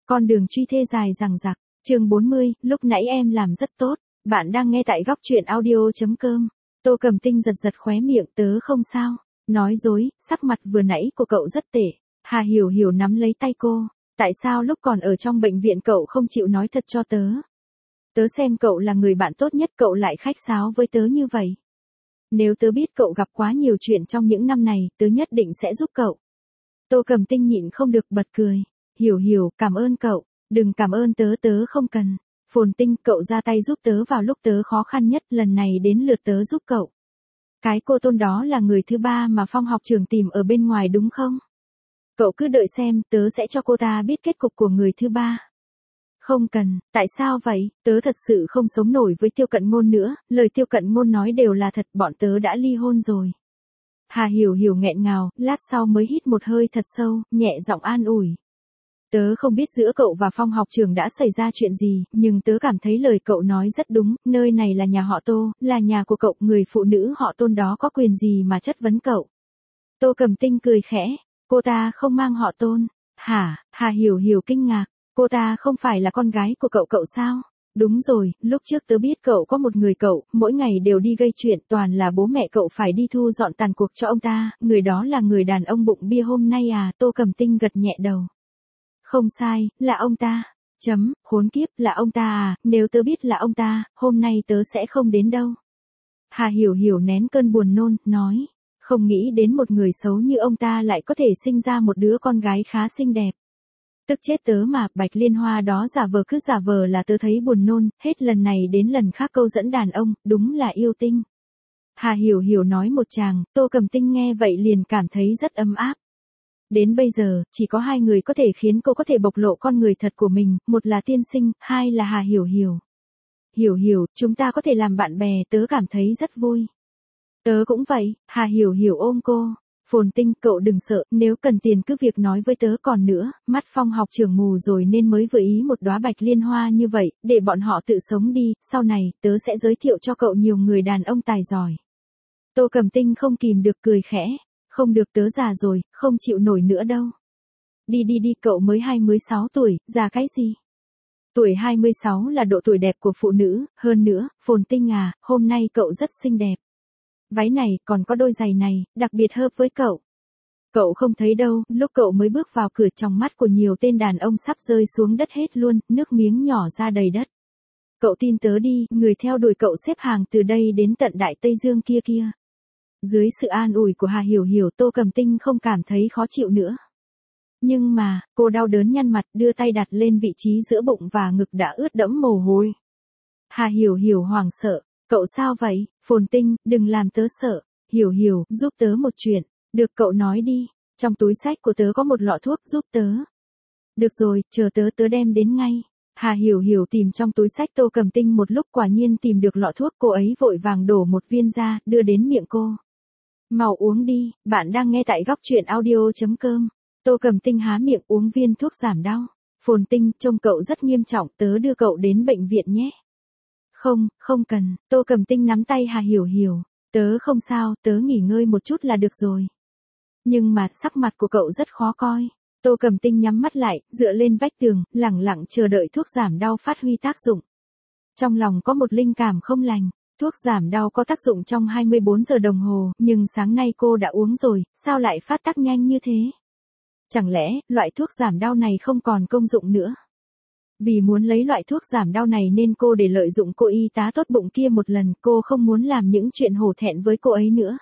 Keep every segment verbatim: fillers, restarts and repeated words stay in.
Con đường truy thê dài dằng dặc. Chương bốn mươi, lúc nãy em làm rất tốt. Bạn đang nghe tại góc truyện audio chấm com. Tô Cầm Tinh giật giật khóe miệng, tớ không sao. Nói dối, sắc mặt vừa nãy của cậu rất tệ. Hà Hiểu Hiểu nắm lấy tay cô. Tại sao lúc còn ở trong bệnh viện cậu không chịu nói thật cho tớ? Tớ xem cậu là người bạn tốt nhất, cậu lại khách sáo với tớ như vậy. Nếu tớ biết cậu gặp quá nhiều chuyện trong những năm này, tớ nhất định sẽ giúp cậu. Tô Cầm Tinh nhịn không được bật cười. Hiểu Hiểu, cảm ơn cậu. Đừng cảm ơn tớ, tớ không cần. Phồn Tinh, cậu ra tay giúp tớ vào lúc tớ khó khăn nhất, lần này đến lượt tớ giúp cậu. Cái cô Tôn đó là người thứ ba mà Phong học trưởng tìm ở bên ngoài đúng không? Cậu cứ đợi xem, tớ sẽ cho cô ta biết kết cục của người thứ ba. Không cần, tại sao vậy? Tớ thật sự không sống nổi với Tiêu Cận Ngôn nữa, lời Tiêu Cận Ngôn nói đều là thật, bọn tớ đã ly hôn rồi. Hà Hiểu Hiểu nghẹn ngào, lát sau mới hít một hơi thật sâu, nhẹ giọng an ủi. Tớ không biết giữa cậu và Phong học trưởng đã xảy ra chuyện gì, nhưng tớ cảm thấy lời cậu nói rất đúng, nơi này là nhà họ Tô, là nhà của cậu, người phụ nữ họ Tôn đó có quyền gì mà chất vấn cậu. Tô Cầm Tinh cười khẽ, cô ta không mang họ Tôn. Hả? Hà Hiểu Hiểu kinh ngạc, cô ta không phải là con gái của cậu cậu sao? Đúng rồi, lúc trước tớ biết cậu có một người cậu, mỗi ngày đều đi gây chuyện, toàn là bố mẹ cậu phải đi thu dọn tàn cuộc cho ông ta, người đó là người đàn ông bụng bia hôm nay à? Tô Cầm Tinh gật nhẹ đầu. Không sai, là ông ta. Chấm, khốn kiếp, là ông ta à, nếu tớ biết là ông ta, hôm nay tớ sẽ không đến đâu. Hà Hiểu Hiểu nén cơn buồn nôn, nói, không nghĩ đến một người xấu như ông ta lại có thể sinh ra một đứa con gái khá xinh đẹp. Tức chết tớ mà, Bạch Liên Hoa đó giả vờ cứ giả vờ là tớ thấy buồn nôn, hết lần này đến lần khác câu dẫn đàn ông, đúng là yêu tinh. Hà Hiểu Hiểu nói một tràng, Tô Cầm Tinh nghe vậy liền cảm thấy rất ấm áp. Đến bây giờ, chỉ có hai người có thể khiến cô có thể bộc lộ con người thật của mình, một là tiên sinh, hai là Hà Hiểu Hiểu. Hiểu Hiểu, chúng ta có thể làm bạn bè, tớ cảm thấy rất vui. Tớ cũng vậy, Hà Hiểu Hiểu ôm cô. Phồn Tinh, cậu đừng sợ, nếu cần tiền cứ việc nói với tớ, còn nữa, mắt Phong học trưởng mù rồi nên mới vừa ý một đóa bạch liên hoa như vậy, để bọn họ tự sống đi, sau này, tớ sẽ giới thiệu cho cậu nhiều người đàn ông tài giỏi. Tô Cầm Tinh không kìm được cười khẽ. Không được, tớ già rồi, không chịu nổi nữa đâu. Đi đi đi, cậu mới hai mươi sáu tuổi, già cái gì? Tuổi hai mươi sáu là độ tuổi đẹp của phụ nữ, hơn nữa, Phồn Tinh à, hôm nay cậu rất xinh đẹp. Váy này, còn có đôi giày này, đặc biệt hợp với cậu. Cậu không thấy đâu, lúc cậu mới bước vào cửa trong mắt của nhiều tên đàn ông sắp rơi xuống đất hết luôn, nước miếng nhỏ ra đầy đất. Cậu tin tớ đi, người theo đuổi cậu xếp hàng từ đây đến tận Đại Tây Dương kia kia. Dưới sự an ủi của Hà Hiểu Hiểu, Tô Cầm Tinh không cảm thấy khó chịu nữa. Nhưng mà, cô đau đớn nhăn mặt, đưa tay đặt lên vị trí giữa bụng và ngực đã ướt đẫm mồ hôi. Hà Hiểu Hiểu hoảng sợ, cậu sao vậy? Phồn Tinh, đừng làm tớ sợ. Hiểu Hiểu, giúp tớ một chuyện. Được, cậu nói đi. Trong túi xách của tớ có một lọ thuốc, giúp tớ. Được rồi, chờ tớ tớ đem đến ngay. Hà Hiểu Hiểu tìm trong túi xách Tô Cầm Tinh một lúc, quả nhiên tìm được lọ thuốc, cô ấy vội vàng đổ một viên ra, đưa đến miệng cô. Mau uống đi, bạn đang nghe tại góc truyện audio chấm com. Tô Cầm Tinh há miệng uống viên thuốc giảm đau. Phồn Tinh, trông cậu rất nghiêm trọng, tớ đưa cậu đến bệnh viện nhé. Không, không cần, Tô Cầm Tinh nắm tay Hà Hiểu Hiểu. Tớ không sao, tớ nghỉ ngơi một chút là được rồi. Nhưng mà, sắc mặt của cậu rất khó coi. Tô Cầm Tinh nhắm mắt lại, dựa lên vách tường, lẳng lặng chờ đợi thuốc giảm đau phát huy tác dụng. Trong lòng có một linh cảm không lành. Thuốc giảm đau có tác dụng trong hai mươi bốn giờ đồng hồ, nhưng sáng nay cô đã uống rồi, sao lại phát tác nhanh như thế? Chẳng lẽ, loại thuốc giảm đau này không còn công dụng nữa? Vì muốn lấy loại thuốc giảm đau này nên cô để lợi dụng cô y tá tốt bụng kia một lần, cô không muốn làm những chuyện hổ thẹn với cô ấy nữa.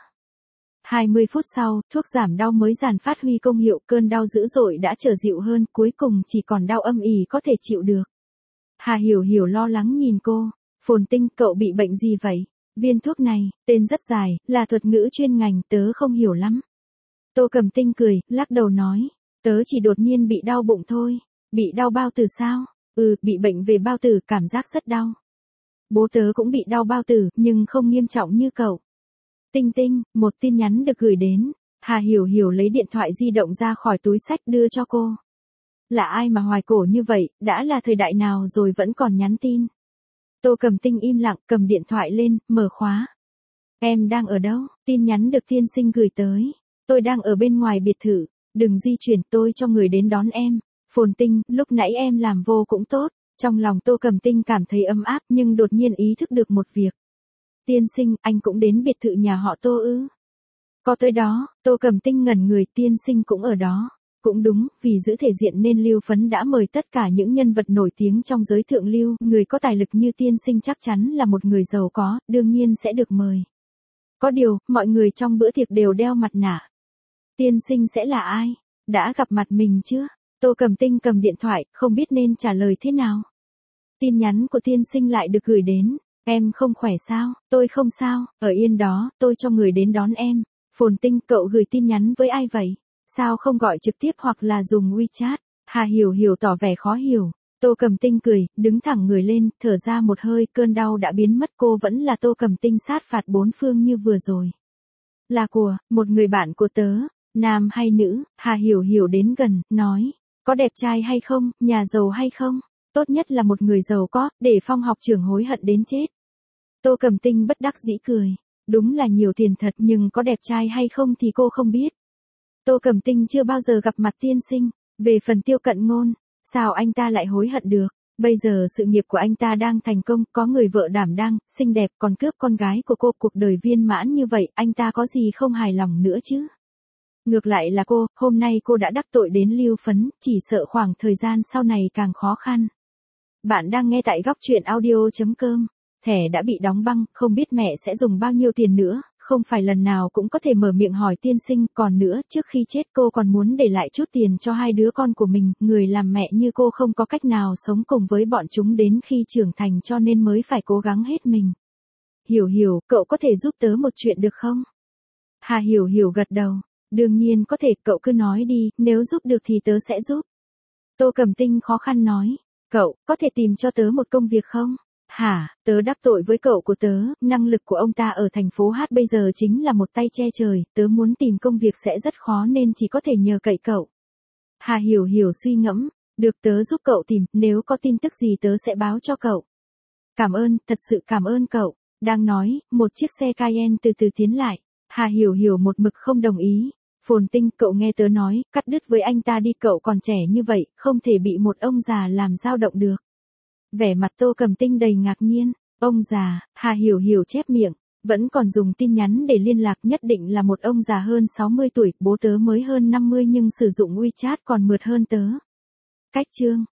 hai mươi phút sau, thuốc giảm đau mới dần phát huy công hiệu, cơn đau dữ dội đã trở dịu hơn, cuối cùng chỉ còn đau âm ỉ có thể chịu được. Hà Hiểu Hiểu lo lắng nhìn cô. Phồn Tinh, cậu bị bệnh gì vậy? Viên thuốc này, tên rất dài, là thuật ngữ chuyên ngành, tớ không hiểu lắm. Tô Cầm Tinh cười, lắc đầu nói, tớ chỉ đột nhiên bị đau bụng thôi. Bị đau bao tử sao? Ừ, bị bệnh về bao tử, cảm giác rất đau. Bố tớ cũng bị đau bao tử, nhưng không nghiêm trọng như cậu. Tinh Tinh, một tin nhắn được gửi đến. Hà Hiểu Hiểu lấy điện thoại di động ra khỏi túi xách đưa cho cô. Là ai mà hoài cổ như vậy, đã là thời đại nào rồi vẫn còn nhắn tin. Tô Cầm Tinh im lặng, cầm điện thoại lên, mở khóa. Em đang ở đâu? Tin nhắn được tiên sinh gửi tới. Tôi đang ở bên ngoài biệt thự. Đừng di chuyển, tôi cho người đến đón em. Phồn Tinh, lúc nãy em làm vô cũng tốt. Trong lòng Tô Cầm Tinh cảm thấy ấm áp nhưng đột nhiên ý thức được một việc. Tiên sinh, anh cũng đến biệt thự nhà họ Tô ư? Có tới đó, Tô Cầm Tinh ngẩn người, tiên sinh cũng ở đó. Cũng đúng, vì giữ thể diện nên Lưu Phấn đã mời tất cả những nhân vật nổi tiếng trong giới thượng lưu, người có tài lực như tiên sinh chắc chắn là một người giàu có, đương nhiên sẽ được mời. Có điều, mọi người trong bữa tiệc đều đeo mặt nạ. Tiên sinh sẽ là ai? Đã gặp mặt mình chưa? Tô Cầm Tinh cầm điện thoại, không biết nên trả lời thế nào. Tin nhắn của tiên sinh lại được gửi đến. Em không khỏe sao? Tôi không sao, ở yên đó, tôi cho người đến đón em. Phồn Tinh, cậu gửi tin nhắn với ai vậy? Sao không gọi trực tiếp hoặc là dùng WeChat? Hà Hiểu Hiểu tỏ vẻ khó hiểu. Tô Cầm Tinh cười, đứng thẳng người lên, thở ra một hơi, cơn đau đã biến mất, cô vẫn là Tô Cầm Tinh sát phạt bốn phương như vừa rồi. Là của, một người bạn của tớ, nam hay nữ? Hà Hiểu Hiểu đến gần, nói, có đẹp trai hay không, nhà giàu hay không? Tốt nhất là một người giàu có, để Phong học trưởng hối hận đến chết. Tô Cầm Tinh bất đắc dĩ cười. Đúng là nhiều tiền thật nhưng có đẹp trai hay không thì cô không biết. Tô Cầm Tinh chưa bao giờ gặp mặt tiên sinh. Về phần Tiêu Cận Ngôn, sao anh ta lại hối hận được? Bây giờ sự nghiệp của anh ta đang thành công, có người vợ đảm đang, xinh đẹp còn cướp con gái của cô, cuộc đời viên mãn như vậy, anh ta có gì không hài lòng nữa chứ? Ngược lại là cô, hôm nay cô đã đắc tội đến Lưu Phấn, chỉ sợ khoảng thời gian sau này càng khó khăn. Bạn đang nghe tại góc truyện audio chấm com. Thẻ đã bị đóng băng, không biết mẹ sẽ dùng bao nhiêu tiền nữa, không phải lần nào cũng có thể mở miệng hỏi tiên sinh, còn nữa, trước khi chết cô còn muốn để lại chút tiền cho hai đứa con của mình, người làm mẹ như cô không có cách nào sống cùng với bọn chúng đến khi trưởng thành cho nên mới phải cố gắng hết mình. Hiểu Hiểu, cậu có thể giúp tớ một chuyện được không? Hà Hiểu Hiểu gật đầu, đương nhiên có thể, cậu cứ nói đi, nếu giúp được thì tớ sẽ giúp. Tô Cầm Tinh khó khăn nói, cậu, có thể tìm cho tớ một công việc không? Hả, tớ đắc tội với cậu của tớ, năng lực của ông ta ở thành phố Hát bây giờ chính là một tay che trời, tớ muốn tìm công việc sẽ rất khó nên chỉ có thể nhờ cậy cậu. Hà Hiểu Hiểu suy ngẫm, được tớ giúp cậu tìm, nếu có tin tức gì tớ sẽ báo cho cậu. Cảm ơn, thật sự cảm ơn cậu. Đang nói, một chiếc xe Cayenne từ từ tiến lại. Hà Hiểu Hiểu một mực không đồng ý. Phồn Tinh, cậu nghe tớ nói, cắt đứt với anh ta đi, cậu còn trẻ như vậy, không thể bị một ông già làm dao động được. Vẻ mặt Tô Cầm Tinh đầy ngạc nhiên, ông già, Hà Hiểu Hiểu chép miệng, vẫn còn dùng tin nhắn để liên lạc, nhất định là một ông già hơn sáu mươi tuổi, bố tớ mới hơn năm mươi nhưng sử dụng WeChat còn mượt hơn tớ. Cách chương